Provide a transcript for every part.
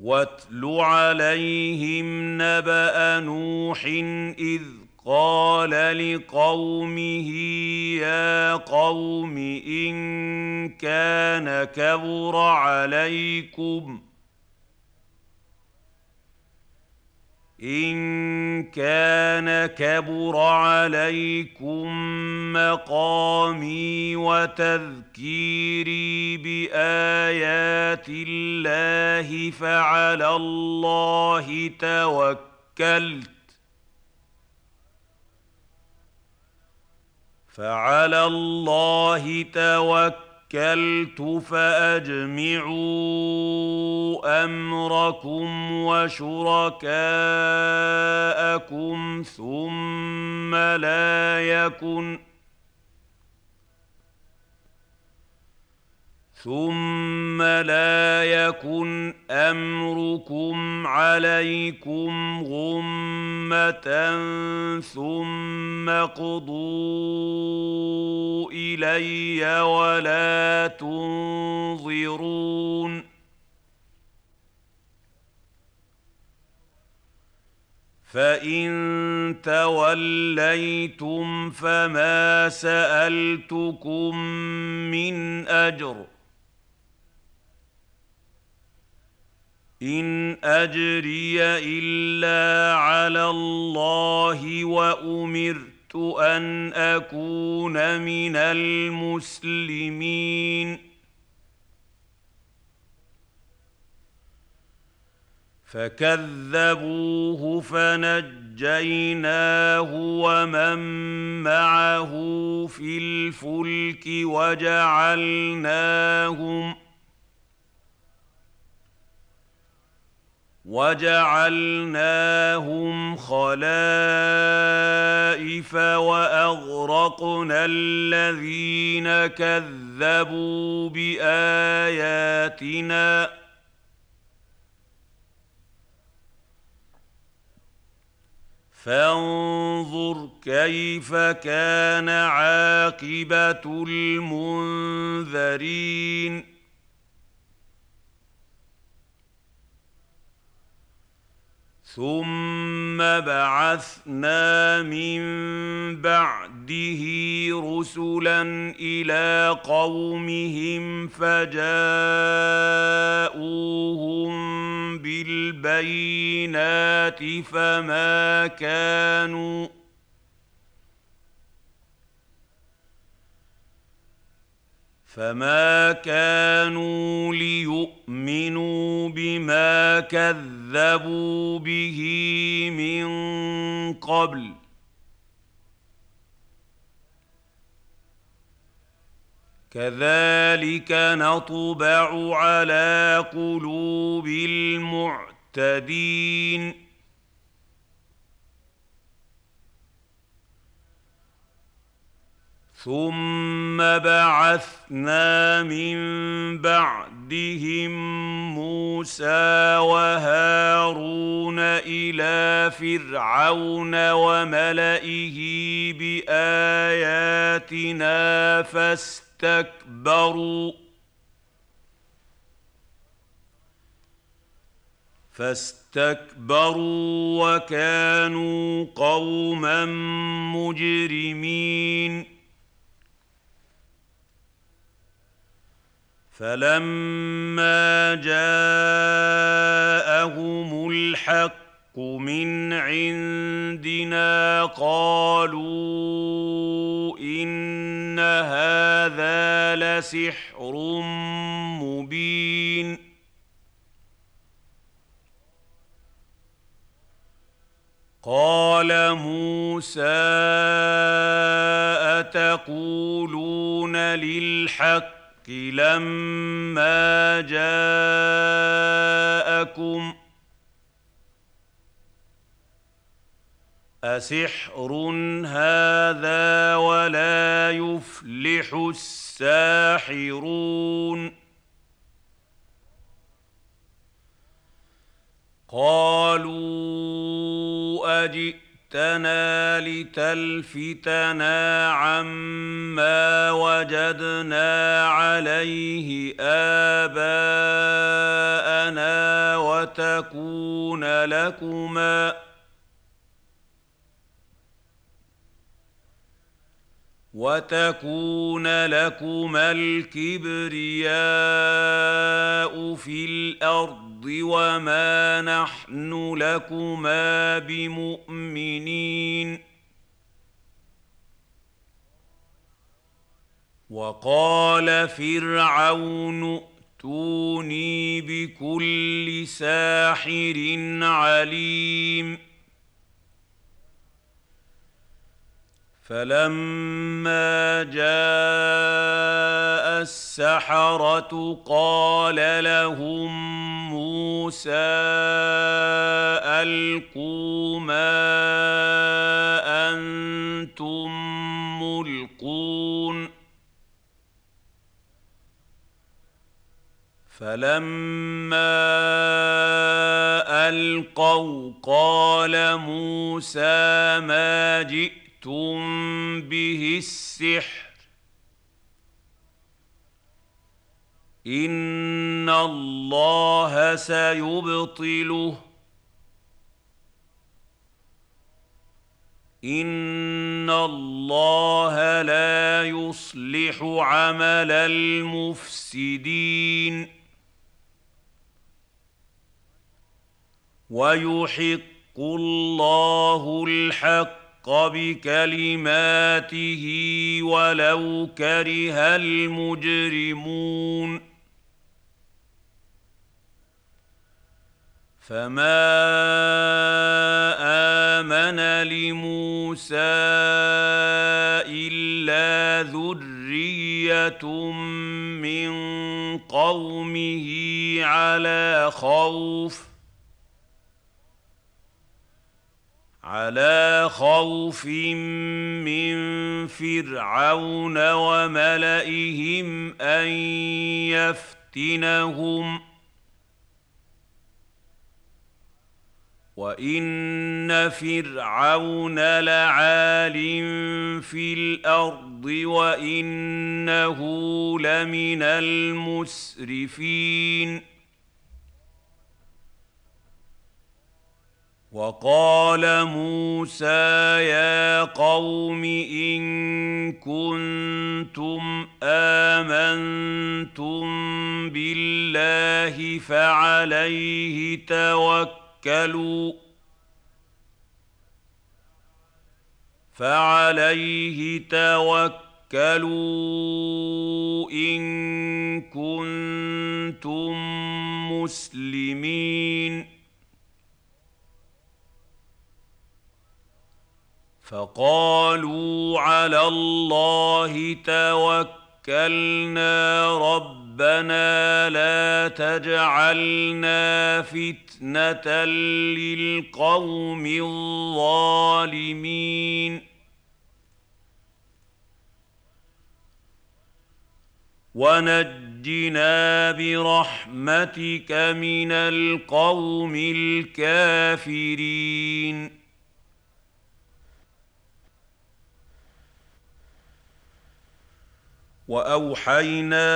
واتل عليهم نبأ نوح إذ قال لقومه يا قوم إن كان كبر عليكم مقامي وتذكيري بآيات الله فعلى الله توكلت فأجمعوا أمركم وشركاءكم ثم لا يكن أمركم عليكم غمة ثم اقضوا إلي ولا تنظرون فإن توليتم فما سألتكم من أجر إن أجري إلا على الله وأمرت أن أكون من المسلمين فكذبوه فنجيناه ومن معه في الفلك وجعلناهم خلائف وأغرقنا الذين كذبوا بآياتنا فانظر كيف كان عاقبة المنذرين ثم بعثنا من بعده رسلا إلى قومهم فجاءوهم بالبينات فما كانوا ليؤمنوا بما كذبوا به من قبل كذلك نطبع على قلوب المعتدين ثم بعثنا من بعدهم موسى وهارون إلى فرعون وملئه بآياتنا فاستكبروا وكانوا قوما مجرمين فلما جاءهم الحق من عندنا قالوا إن هذا لسحر مبين قال موسى أتقولون للحق لما جاءكم أسحر هذا ولا يفلح الساحرون قالوا أجئتنا لتلفتنا عما وجدنا عليه آباءنا وتكون لكما الكبرياء في الأرض وما نحن لكما بمؤمنين. وقال فرعون ائتوني بكل ساحر عليم. فلما جاء السحرة قال لهم موسى ألقوا ما أنتم ملقون. فلما ألقوا قال موسى ما جئتم به السحر إن الله سيبطله إن الله لا يصلح عمل المفسدين. ويحق الله الحق بكلماته ولو كره المجرمون. فما آمن لموسى إلا ذرية من قومه على خوف من فرعون وملئهم أن يفتنهم وإن فرعون لعال في الأرض وإنه لمن المسرفين. وقال موسى يا قوم إن كنتم آمنتم بالله فعليه توكلوا إن كنتم مسلمين. فقالوا على الله توكلنا ربنا لا تجعلنا فتنة للقوم الظالمين ونجنا برحمتك من القوم الكافرين. وأوحينا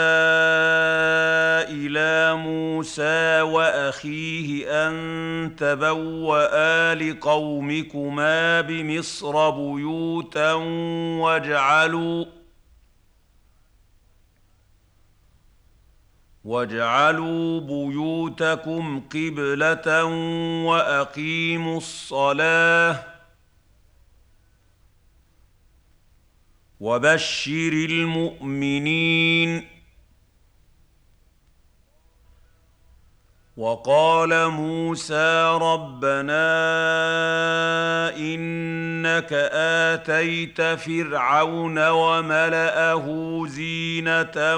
إلى موسى وأخيه أن تبوأ لقومكما بمصر بيوتا واجعلوا بيوتكم قبلة وأقيموا الصلاة وبشر المؤمنين. وقال موسى ربنا إنك آتيت فرعون وملأه زينة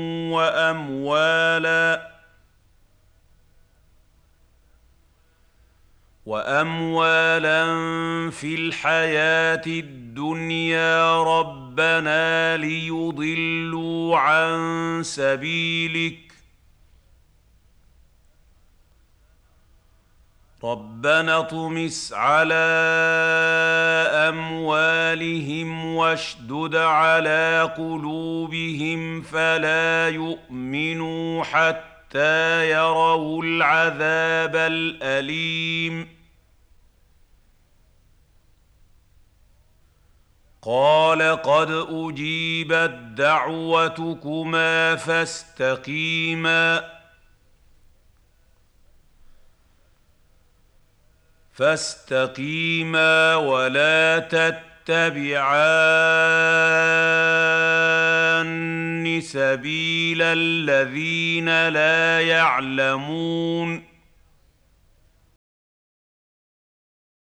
وأموالا في الحياة الدنيا ربنا ليضلوا عن سبيلك ربنا اطمس على أموالهم واشدد على قلوبهم فلا يؤمنوا حتى حتى يروا العذاب الأليم قال قد أجيبت دعوتكما فاستقيما ولا تتبعان سبيل الذين لا يعلمون